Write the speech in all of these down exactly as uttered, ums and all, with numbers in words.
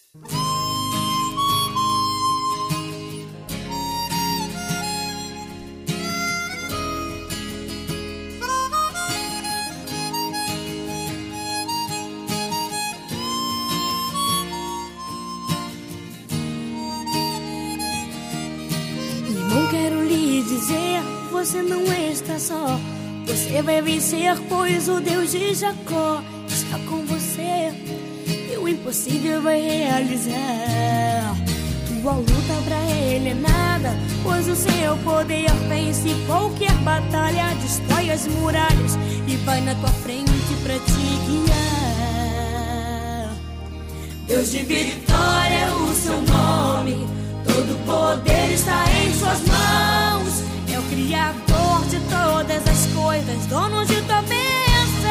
Quero lhe dizer, você não está só. Você vai vencer, pois o Deus de Jacó está com você, e o impossível vai realizar. Tua luta pra ele é nada, pois o seu poder vence qualquer batalha, destrói as muralhas e vai na tua frente pra te guiar. Deus de vitória é o seu nome, todo poder está em suas mãos. É o Criador de todas as coisas, dono de tua bênção.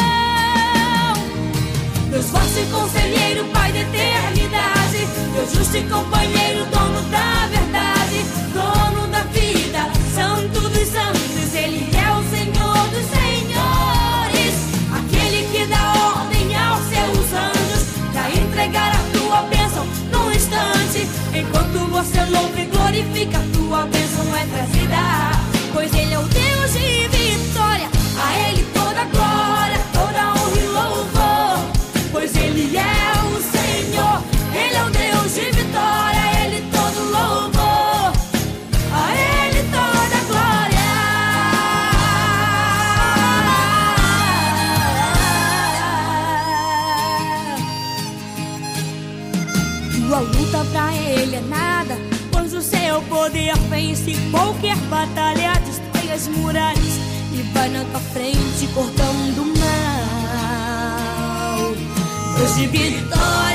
Deus forte e conselheiro, Pai da eternidade, Deus justo e companheiro, dono da verdade, dono da vida, santo dos santos. Ele é o Senhor dos senhores, aquele que dá ordem aos seus anjos pra entregar a tua bênção num instante. Enquanto você louva e glorifica, tua bênção é trazida, pois Ele é o Deus de vitória. A Ele toda glória, toda honra e louvor, pois Ele é o Senhor. Ele é o Deus de vitória, a Ele todo louvor, a Ele toda glória. Tua luta pra Ele é nada, pois o seu poder vence qualquer batalha, destrói as muralhas e vai na tua frente cortando o mal. Deus de vitória